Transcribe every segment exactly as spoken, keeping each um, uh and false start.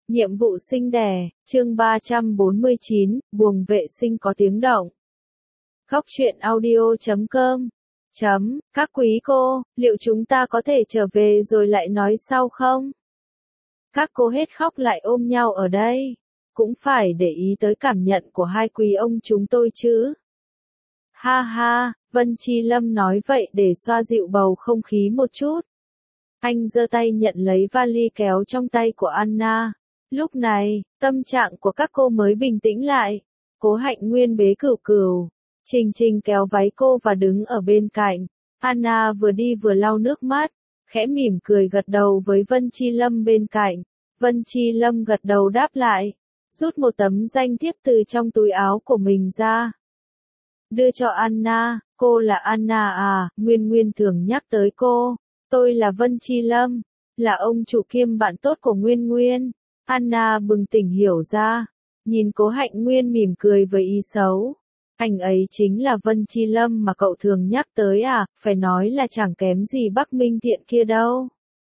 Nhiệm vụ sinh đẻ, chương ba trăm bốn mươi chín, buồng vệ sinh có tiếng động. Góc truyện audio chấm com Chấm, các quý cô, liệu chúng ta có thể trở về rồi lại nói sau không? Các cô hết khóc lại ôm nhau ở đây. Cũng phải để ý tới cảm nhận của hai quý ông chúng tôi chứ. Ha ha, Vân Chi Lâm nói vậy để xoa dịu bầu không khí một chút. Anh giơ tay nhận lấy vali kéo trong tay của Anna. Lúc này, tâm trạng của các cô mới bình tĩnh lại. Cố Hạnh Nguyên bế Cửu Cửu. Trình Trình kéo váy cô và đứng ở bên cạnh. Anna vừa đi vừa lau nước mắt, khẽ mỉm cười gật đầu với Vân Chi Lâm bên cạnh. Vân Chi Lâm gật đầu đáp lại, rút một tấm danh thiếp từ trong túi áo của mình ra. Đưa cho Anna, cô là Anna à, Nguyên Nguyên thường nhắc tới cô. Tôi là Vân Chi Lâm, là ông chủ kiêm bạn tốt của Nguyên Nguyên. Anna bừng tỉnh hiểu ra, nhìn Cố Hạnh Nguyên mỉm cười với ý xấu. Anh ấy chính là Vân Chi Lâm mà cậu thường nhắc tới à, phải nói là chẳng kém gì Bắc Minh Thiện kia đâu.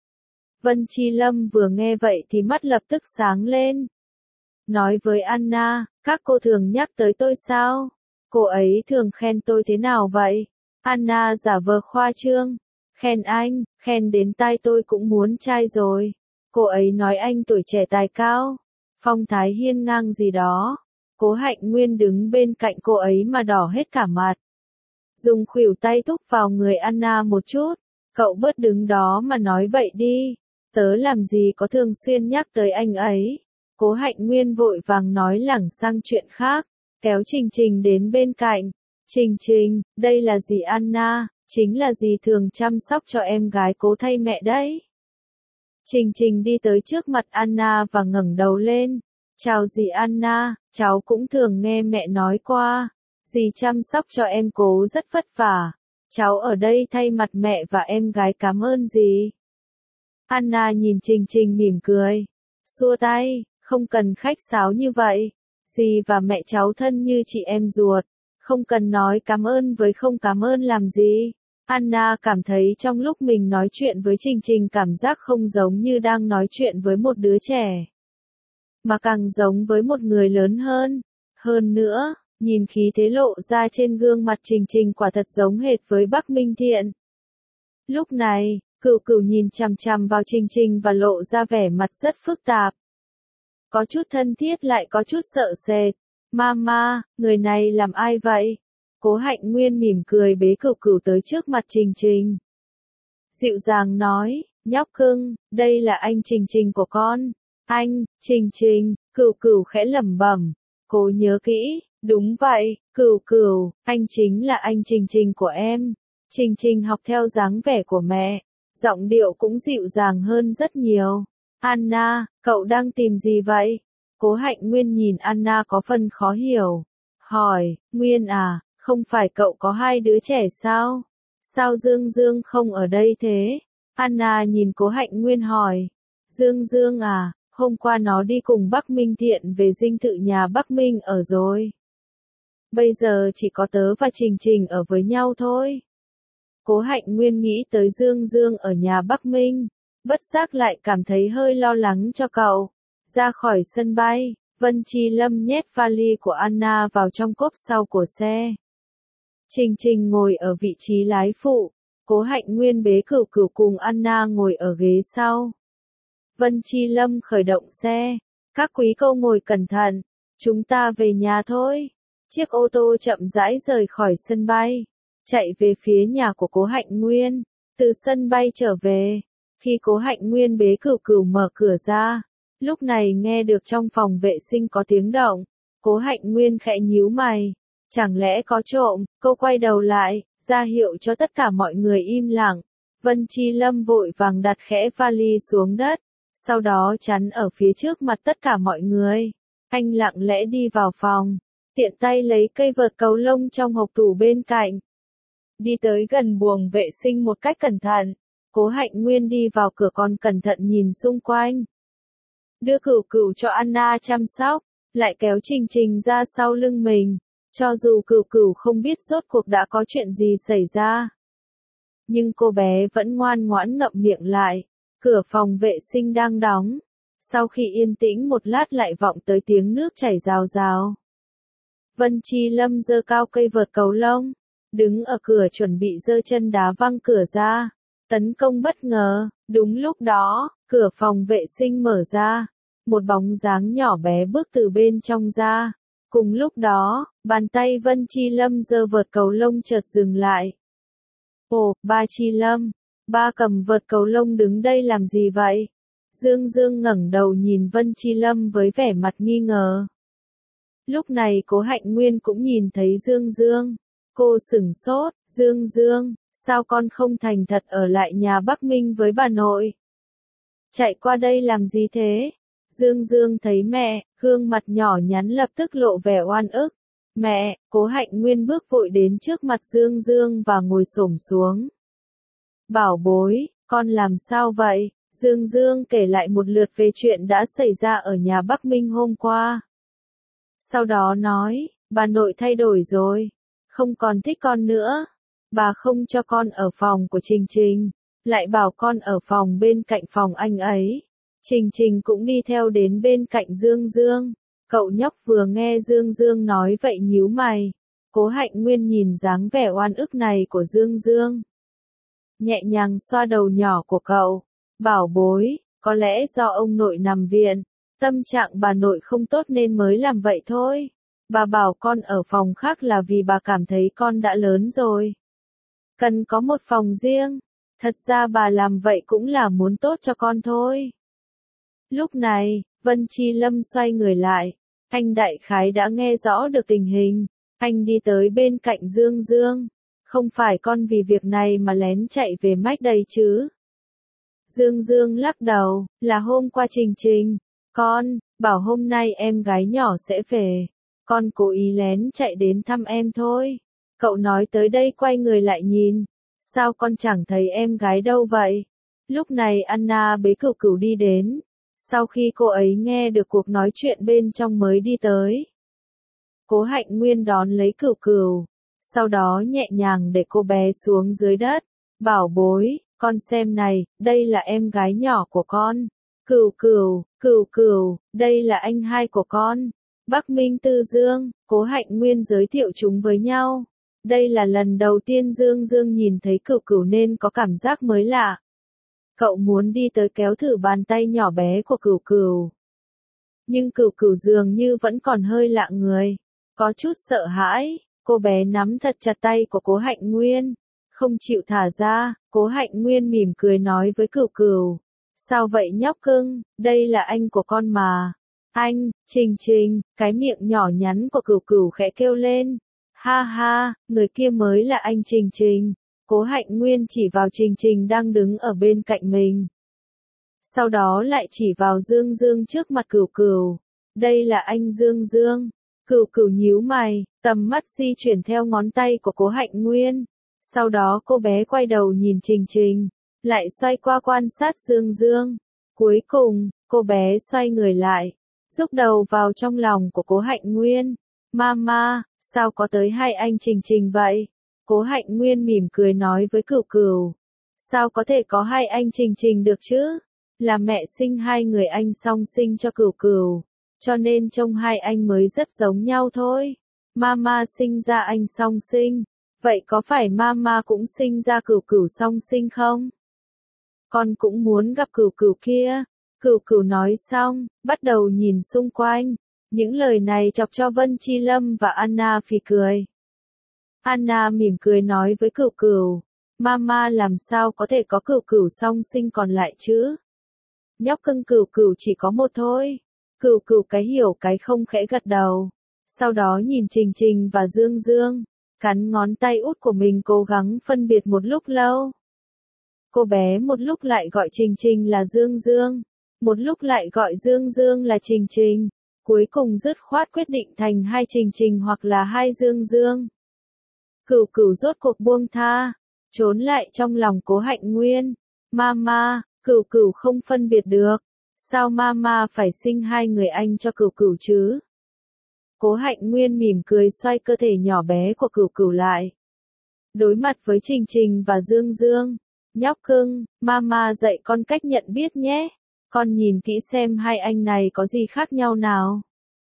Vân Chi Lâm vừa nghe vậy thì mắt lập tức sáng lên. Nói với Anna, các cô thường nhắc tới tôi sao? Cô ấy thường khen tôi thế nào vậy? Anna giả vờ khoa trương. Khen anh, khen đến tai tôi cũng muốn chai rồi. Cô ấy nói anh tuổi trẻ tài cao, phong thái hiên ngang gì đó. Cố Hạnh Nguyên đứng bên cạnh cô ấy mà đỏ hết cả mặt. Dùng khuỷu tay thúc vào người Anna một chút. Cậu bớt đứng đó mà nói vậy đi. Tớ làm gì có thường xuyên nhắc tới anh ấy. Cố Hạnh Nguyên vội vàng nói lảng sang chuyện khác, kéo Trình Trình đến bên cạnh. Trình Trình, đây là dì Anna, chính là dì thường chăm sóc cho em gái Cố thay mẹ đấy. Trình Trình đi tới trước mặt Anna và ngẩng đầu lên. Chào dì Anna, cháu cũng thường nghe mẹ nói qua. Dì chăm sóc cho em Cố rất vất vả. Cháu ở đây thay mặt mẹ và em gái cảm ơn dì. Anna nhìn Trình Trình mỉm cười. Xua tay, không cần khách sáo như vậy. Dì và mẹ cháu thân như chị em ruột. Không cần nói cảm ơn với không cảm ơn làm gì. Anna cảm thấy trong lúc mình nói chuyện với Trình Trình cảm giác không giống như đang nói chuyện với một đứa trẻ, mà càng giống với một người lớn hơn. Hơn nữa, nhìn khí thế lộ ra trên gương mặt Trình Trình quả thật giống hệt với Bắc Minh Thiện. Lúc này, Cửu Cửu nhìn chằm chằm vào Trình Trình và lộ ra vẻ mặt rất phức tạp. Có chút thân thiết lại có chút sợ sệt. Mama, người này làm ai vậy? Cố Hạnh Nguyên mỉm cười bế Cửu Cửu tới trước mặt Trình Trình. Dịu dàng nói, nhóc cưng, đây là anh Trình Trình của con. Anh, Trình Trình, Cửu Cửu khẽ lẩm bẩm. Cô nhớ kỹ, đúng vậy, Cửu Cửu, anh chính là anh Trình Trình của em. Trình Trình học theo dáng vẻ của mẹ, giọng điệu cũng dịu dàng hơn rất nhiều. Anna, cậu đang tìm gì vậy? Cố Hạnh Nguyên nhìn Anna có phần khó hiểu. Hỏi, Nguyên à, không phải cậu có hai đứa trẻ sao? Sao Dương Dương không ở đây thế? Anna nhìn Cố Hạnh Nguyên hỏi. Dương Dương à, hôm qua nó đi cùng Bắc Minh Thiện về dinh thự nhà Bắc Minh ở rồi. Bây giờ chỉ có tớ và Trình Trình ở với nhau thôi. Cố Hạnh Nguyên nghĩ tới Dương Dương ở nhà Bắc Minh, bất giác lại cảm thấy hơi lo lắng cho cậu. Ra khỏi sân bay, Vân Chi Lâm nhét vali của Anna vào trong cốp sau của xe. Trình Trình ngồi ở vị trí lái phụ, Cố Hạnh Nguyên bế Cửu Cửu cùng Anna ngồi ở ghế sau. Vân Chi Lâm khởi động xe. Các quý cô ngồi cẩn thận, chúng ta về nhà thôi. Chiếc ô tô chậm rãi rời khỏi sân bay, chạy về phía nhà của Cố Hạnh Nguyên. Từ sân bay trở về, khi Cố Hạnh Nguyên bế Cửu Cửu mở cửa ra, lúc này nghe được trong phòng vệ sinh có tiếng động. Cố Hạnh Nguyên khẽ nhíu mày. Chẳng lẽ có trộm? Cô quay đầu lại, ra hiệu cho tất cả mọi người im lặng. Vân Chi Lâm vội vàng đặt khẽ vali xuống đất, sau đó chắn ở phía trước mặt tất cả mọi người. Anh lặng lẽ đi vào phòng, tiện tay lấy cây vợt cầu lông trong hộc tủ bên cạnh. Đi tới gần buồng vệ sinh một cách cẩn thận. Cố Hạnh Nguyên đi vào cửa còn cẩn thận nhìn xung quanh. Đưa Cửu Cửu cho Anna chăm sóc, lại kéo Trình Trình ra sau lưng mình. Cho dù Cửu Cửu không biết rốt cuộc đã có chuyện gì xảy ra, nhưng cô bé vẫn ngoan ngoãn ngậm miệng lại. Cửa phòng vệ sinh đang đóng. Sau khi yên tĩnh một lát lại vọng tới tiếng nước chảy rào rào. Vân Chi Lâm giơ cao cây vợt cầu lông, đứng ở cửa chuẩn bị giơ chân đá văng cửa ra, tấn công bất ngờ. Đúng lúc đó, cửa phòng vệ sinh mở ra, một bóng dáng nhỏ bé bước từ bên trong ra. Cùng lúc đó, bàn tay Vân Chi Lâm giơ vợt cầu lông chợt dừng lại. Ồ, ba Chi Lâm, ba cầm vợt cầu lông đứng đây làm gì vậy? Dương Dương ngẩng đầu nhìn Vân Chi Lâm với vẻ mặt nghi ngờ. Lúc này Cố Hạnh Nguyên cũng nhìn thấy Dương Dương. Cô sửng sốt, Dương Dương, sao con không thành thật ở lại nhà Bắc Minh với bà nội? Chạy qua đây làm gì thế? Dương Dương thấy mẹ, gương mặt nhỏ nhắn lập tức lộ vẻ oan ức. Mẹ, Cố Hạnh Nguyên bước vội đến trước mặt Dương Dương và ngồi xổm xuống. Bảo bối, con làm sao vậy? Dương Dương kể lại một lượt về chuyện đã xảy ra ở nhà Bắc Minh hôm qua. Sau đó nói, bà nội thay đổi rồi, không còn thích con nữa. Bà không cho con ở phòng của Trình Trình, lại bảo con ở phòng bên cạnh phòng anh ấy. Trình Trình cũng đi theo đến bên cạnh Dương Dương. Cậu nhóc vừa nghe Dương Dương nói vậy nhíu mày. Cố Hạnh Nguyên nhìn dáng vẻ oan ức này của Dương Dương, nhẹ nhàng xoa đầu nhỏ của cậu. Bảo bối, có lẽ do ông nội nằm viện, tâm trạng bà nội không tốt nên mới làm vậy thôi. Bà bảo con ở phòng khác là vì bà cảm thấy con đã lớn rồi, cần có một phòng riêng. Thật ra bà làm vậy cũng là muốn tốt cho con thôi. Lúc này, Vân Chi Lâm xoay người lại. Anh đại khái đã nghe rõ được tình hình. Anh đi tới bên cạnh Dương Dương. Không phải con vì việc này mà lén chạy về mách đây chứ? Dương Dương lắc đầu, là hôm qua Trình Trình. Con, bảo hôm nay em gái nhỏ sẽ về. Con cố ý lén chạy đến thăm em thôi. Cậu nói tới đây quay người lại nhìn. Sao con chẳng thấy em gái đâu vậy? Lúc này Anna bế Cửu Cửu đi đến. Sau khi cô ấy nghe được cuộc nói chuyện bên trong mới đi tới. Cố Hạnh Nguyên đón lấy Cửu Cửu. Sau đó nhẹ nhàng để cô bé xuống dưới đất. Bảo bối, con xem này, đây là em gái nhỏ của con. Cửu Cửu, Cửu Cửu, đây là anh hai của con. Bắc Minh Tư Dương, Cố Hạnh Nguyên giới thiệu chúng với nhau. Đây là lần đầu tiên Dương Dương nhìn thấy Cửu Cửu nên có cảm giác mới lạ. Cậu muốn đi tới kéo thử bàn tay nhỏ bé của Cửu Cửu. Nhưng Cửu Cửu dường như vẫn còn hơi lạ người. Có chút sợ hãi, cô bé nắm thật chặt tay của Cố Hạnh Nguyên. Không chịu thả ra, Cố Hạnh Nguyên mỉm cười nói với Cửu Cửu. Sao vậy nhóc cưng, đây là anh của con mà. Anh, Trình Trình, cái miệng nhỏ nhắn của Cửu Cửu khẽ kêu lên. Ha ha, người kia mới là anh Trình Trình. Cố Hạnh Nguyên chỉ vào Trình Trình đang đứng ở bên cạnh mình. Sau đó lại chỉ vào Dương Dương trước mặt Cửu Cửu. Đây là anh Dương Dương. Cửu Cửu nhíu mày, tầm mắt di chuyển theo ngón tay của Cố Hạnh Nguyên. Sau đó cô bé quay đầu nhìn Trình Trình, lại xoay qua quan sát Dương Dương. Cuối cùng, cô bé xoay người lại, rúc đầu vào trong lòng của Cố Hạnh Nguyên. Mama, sao có tới hai anh Trình Trình vậy? Cố Hạnh Nguyên mỉm cười nói với Cửu Cửu. Sao có thể có hai anh Trình Trình được chứ? Là mẹ sinh hai người anh song sinh cho Cửu Cửu, cho nên trông hai anh mới rất giống nhau thôi. Mama sinh ra anh song sinh, vậy có phải Mama cũng sinh ra Cửu Cửu song sinh không? Con cũng muốn gặp Cửu Cửu kia. Cửu Cửu nói xong, bắt đầu nhìn xung quanh. Những lời này chọc cho Vân Chi Lâm và Anna phì cười. Anna mỉm cười nói với Cửu Cửu. Mama làm sao có thể có Cửu Cửu song sinh còn lại chứ? Nhóc cưng Cửu Cửu chỉ có một thôi. Cửu Cửu cái hiểu cái không khẽ gật đầu. Sau đó nhìn Trình Trình và Dương Dương, cắn ngón tay út của mình cố gắng phân biệt một lúc lâu. Cô bé một lúc lại gọi Trình Trình là Dương Dương, một lúc lại gọi Dương Dương là Trình Trình, cuối cùng dứt khoát quyết định thành hai Trình Trình hoặc là hai Dương Dương. Cửu Cửu rốt cuộc buông tha, trốn lại trong lòng Cố Hạnh Nguyên. Mama, Cửu Cửu không phân biệt được. Sao Mama phải sinh hai người anh cho Cửu Cửu chứ? Cố Hạnh Nguyên mỉm cười xoay cơ thể nhỏ bé của Cửu Cửu lại. Đối mặt với Trình Trình và Dương Dương. Nhóc cưng, Mama dạy con cách nhận biết nhé. Con nhìn kỹ xem hai anh này có gì khác nhau nào.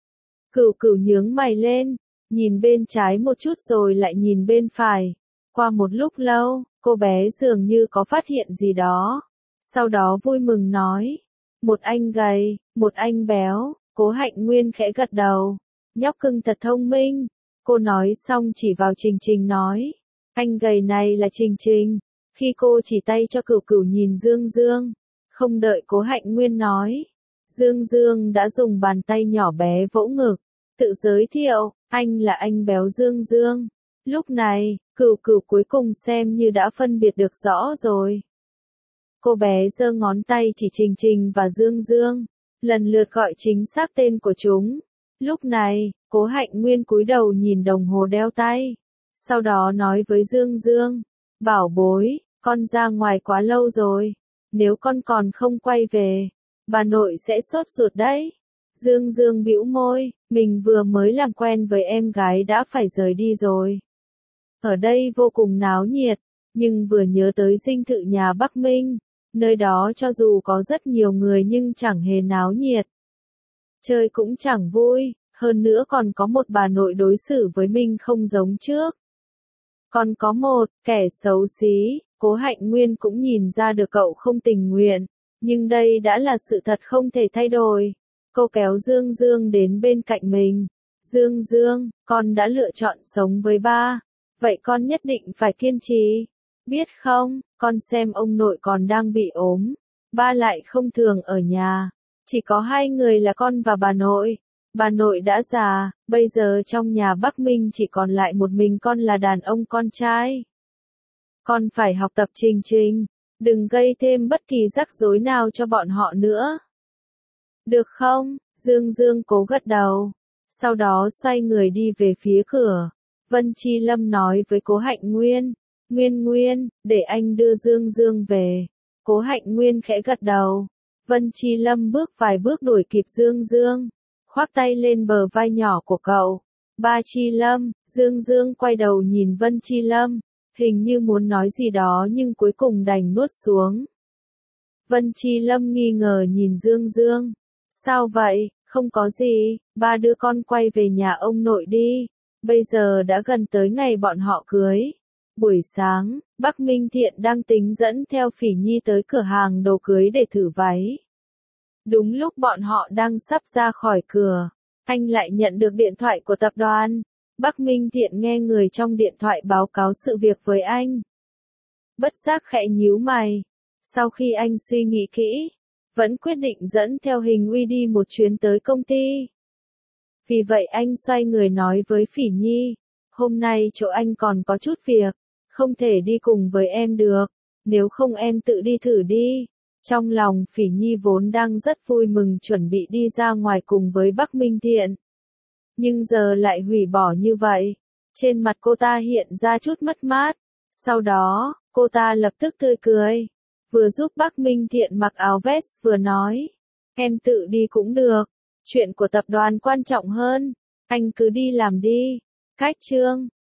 Cửu Cửu nhướng mày lên, nhìn bên trái một chút rồi lại nhìn bên phải. Qua một lúc lâu, cô bé dường như có phát hiện gì đó. Sau đó vui mừng nói, một anh gầy, một anh béo. Cố Hạnh Nguyên khẽ gật đầu, nhóc cưng thật thông minh. Cô nói xong chỉ vào Trình Trình nói, anh gầy này là Trình Trình. Khi cô chỉ tay cho Cửu Cửu nhìn Dương Dương, không đợi Cố Hạnh Nguyên nói, Dương Dương đã dùng bàn tay nhỏ bé vỗ ngực, tự giới thiệu, anh là anh béo Dương Dương. Lúc này, Cửu Cửu cuối cùng xem như đã phân biệt được rõ rồi. Cô bé giơ ngón tay chỉ Trình Trình và Dương Dương, lần lượt gọi chính xác tên của chúng. Lúc này, Cố Hạnh Nguyên cúi đầu nhìn đồng hồ đeo tay, sau đó nói với Dương Dương, bảo bối, con ra ngoài quá lâu rồi, nếu con còn không quay về, bà nội sẽ sốt ruột đấy. Dương Dương bĩu môi, mình vừa mới làm quen với em gái đã phải rời đi rồi. Ở đây vô cùng náo nhiệt, nhưng vừa nhớ tới dinh thự nhà Bắc Minh, nơi đó cho dù có rất nhiều người nhưng chẳng hề náo nhiệt. Chơi cũng chẳng vui, hơn nữa còn có một bà nội đối xử với mình không giống trước. Còn có một, kẻ xấu xí, Cố Hạnh Nguyên cũng nhìn ra được cậu không tình nguyện, nhưng đây đã là sự thật không thể thay đổi. Cô kéo Dương Dương đến bên cạnh mình. Dương Dương, con đã lựa chọn sống với ba, vậy con nhất định phải kiên trì. Biết không, con xem ông nội còn đang bị ốm, ba lại không thường ở nhà, chỉ có hai người là con và bà nội. Bà nội đã già, bây giờ trong nhà Bắc Minh chỉ còn lại một mình con là đàn ông con trai. Con phải học tập Trình Trình, đừng gây thêm bất kỳ rắc rối nào cho bọn họ nữa. Được không? Dương Dương cố gật đầu, sau đó xoay người đi về phía cửa. Vân Chi Lâm nói với Cố Hạnh Nguyên, Nguyên Nguyên, để anh đưa Dương Dương về. Cố Hạnh Nguyên khẽ gật đầu. Vân Chi Lâm bước vài bước đuổi kịp Dương Dương, khoác tay lên bờ vai nhỏ của cậu. Ba Chi Lâm, Dương Dương quay đầu nhìn Vân Chi Lâm, hình như muốn nói gì đó nhưng cuối cùng đành nuốt xuống. Vân Chi Lâm nghi ngờ nhìn Dương Dương. Sao vậy, không có gì, ba đưa con quay về nhà ông nội đi. Bây giờ đã gần tới ngày bọn họ cưới. Buổi sáng, Bắc Minh Thiện đang tính dẫn theo Phỉ Nhi tới cửa hàng đồ cưới để thử váy. Đúng lúc bọn họ đang sắp ra khỏi cửa, anh lại nhận được điện thoại của tập đoàn. Bắc Minh Thiện nghe người trong điện thoại báo cáo sự việc với anh. Bất giác khẽ nhíu mày. Sau khi anh suy nghĩ kỹ, vẫn quyết định dẫn theo Hình Uy đi một chuyến tới công ty. Vì vậy anh xoay người nói với Phỉ Nhi, hôm nay chỗ anh còn có chút việc, không thể đi cùng với em được, nếu không em tự đi thử đi. Trong lòng Phỉ Nhi vốn đang rất vui mừng chuẩn bị đi ra ngoài cùng với Bắc Minh Thiện. Nhưng giờ lại hủy bỏ như vậy. Trên mặt cô ta hiện ra chút mất mát. Sau đó, cô ta lập tức tươi cười. Vừa giúp Bắc Minh Thiện mặc áo vest vừa nói. Em tự đi cũng được. Chuyện của tập đoàn quan trọng hơn. Anh cứ đi làm đi. Cách chương.